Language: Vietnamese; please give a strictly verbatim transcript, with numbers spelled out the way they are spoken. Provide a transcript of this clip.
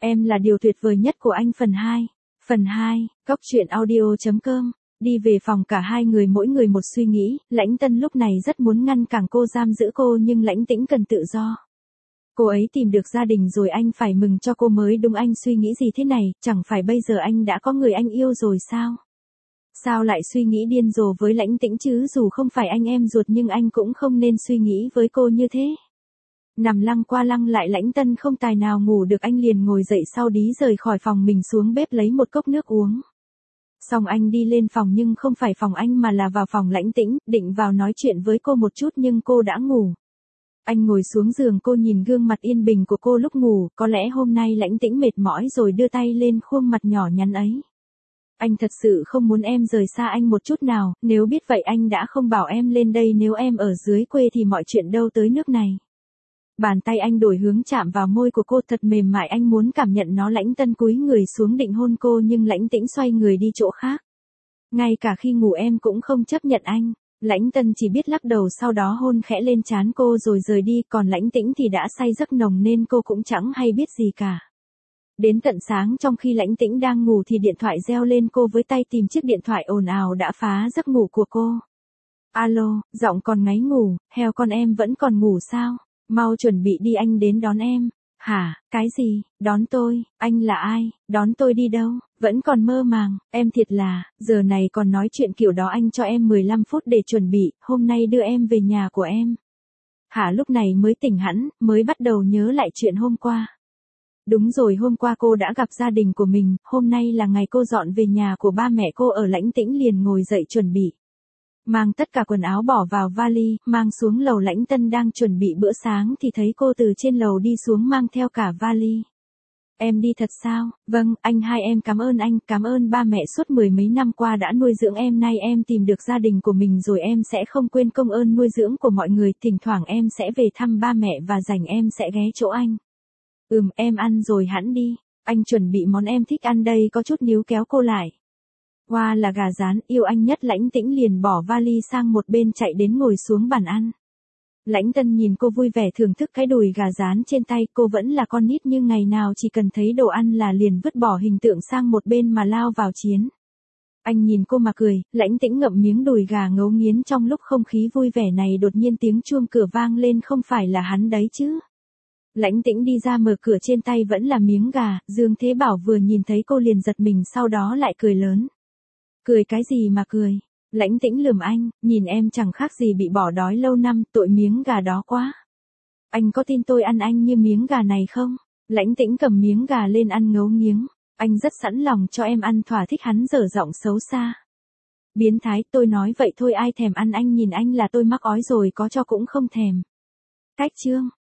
Em là điều tuyệt vời nhất của anh phần hai. Phần hai, cốc truyện audio chấm com. Đi về phòng cả hai người mỗi người một suy nghĩ, Lãnh Tân lúc này rất muốn ngăn cản cô giam giữ cô nhưng Lãnh Tĩnh cần tự do. Cô ấy tìm được gia đình rồi anh phải mừng cho cô mới đúng. Anh suy nghĩ gì thế này, chẳng phải bây giờ anh đã có người anh yêu rồi sao? Sao lại suy nghĩ điên rồ với Lãnh Tĩnh chứ, dù không phải anh em ruột nhưng anh cũng không nên suy nghĩ với cô như thế. Nằm lăng qua lăng lại Lãnh Tân không tài nào ngủ được, anh liền ngồi dậy sau đí rời khỏi phòng mình xuống bếp lấy một cốc nước uống. Xong anh đi lên phòng nhưng không phải phòng anh mà là vào phòng Lãnh Tĩnh, định vào nói chuyện với cô một chút nhưng cô đã ngủ. Anh ngồi xuống giường, cô nhìn gương mặt yên bình của cô lúc ngủ, có lẽ hôm nay Lãnh Tĩnh mệt mỏi rồi đưa tay lên khuôn mặt nhỏ nhắn ấy. Anh thật sự không muốn em rời xa anh một chút nào, nếu biết vậy anh đã không bảo em lên đây, nếu em ở dưới quê thì mọi chuyện đâu tới nước này. Bàn tay anh đổi hướng chạm vào môi của cô thật mềm mại, anh muốn cảm nhận nó. Lãnh Tân cúi người xuống định hôn cô nhưng Lãnh Tĩnh xoay người đi chỗ khác. Ngay cả khi ngủ em cũng không chấp nhận anh. Lãnh Tân chỉ biết lắc đầu, sau đó hôn khẽ lên trán cô rồi rời đi, còn Lãnh Tĩnh thì đã say giấc nồng nên cô cũng chẳng hay biết gì cả. Đến tận sáng trong khi Lãnh Tĩnh đang ngủ thì điện thoại reo lên, cô với tay tìm chiếc điện thoại ồn ào đã phá giấc ngủ của cô. Alo, giọng còn ngáy ngủ, heo con em vẫn còn ngủ sao? Mau chuẩn bị đi, anh đến đón em. Hả, cái gì, đón tôi, anh là ai, đón tôi đi đâu, vẫn còn mơ màng, em thiệt là, giờ này còn nói chuyện kiểu đó, anh cho em mười lăm phút để chuẩn bị, hôm nay đưa em về nhà của em. Hả, lúc này mới tỉnh hẳn, mới bắt đầu nhớ lại chuyện hôm qua. Đúng rồi, hôm qua cô đã gặp gia đình của mình, hôm nay là ngày cô dọn về nhà của ba mẹ cô ở. Lãnh Tĩnh liền ngồi dậy chuẩn bị. Mang tất cả quần áo bỏ vào vali, mang xuống lầu. Lãnh Tân đang chuẩn bị bữa sáng thì thấy cô từ trên lầu đi xuống mang theo cả vali. Em đi thật sao? Vâng, anh hai em cảm ơn anh, cảm ơn ba mẹ suốt mười mấy năm qua đã nuôi dưỡng em, nay em tìm được gia đình của mình rồi em sẽ không quên công ơn nuôi dưỡng của mọi người, thỉnh thoảng em sẽ về thăm ba mẹ và rảnh em sẽ ghé chỗ anh. Ừm, em ăn rồi hẵng đi, anh chuẩn bị món em thích ăn đây, có chút níu kéo cô lại. Hoa là gà rán, yêu anh nhất. Lãnh Tĩnh liền bỏ vali sang một bên chạy đến ngồi xuống bàn ăn. Lãnh Tân nhìn cô vui vẻ thưởng thức cái đùi gà rán trên tay, cô vẫn là con nít nhưng ngày nào chỉ cần thấy đồ ăn là liền vứt bỏ hình tượng sang một bên mà lao vào chiến. Anh nhìn cô mà cười, Lãnh Tĩnh ngậm miếng đùi gà ngấu nghiến. Trong lúc không khí vui vẻ này đột nhiên tiếng chuông cửa vang lên, không phải là hắn đấy chứ. Lãnh Tĩnh đi ra mở cửa, trên tay vẫn là miếng gà. Dương Thế Bảo vừa nhìn thấy cô liền giật mình, sau đó lại cười lớn. Cười cái gì mà cười? Lãnh Tĩnh lườm anh, nhìn em chẳng khác gì bị bỏ đói lâu năm, tội miếng gà đó quá. Anh có tin tôi ăn anh như miếng gà này không? Lãnh Tĩnh cầm miếng gà lên ăn ngấu nghiến. Anh rất sẵn lòng cho em ăn thỏa thích, hắn dở giọng xấu xa. Biến thái, tôi nói vậy thôi ai thèm ăn, anh nhìn anh là tôi mắc ói rồi có cho cũng không thèm. Cách chương.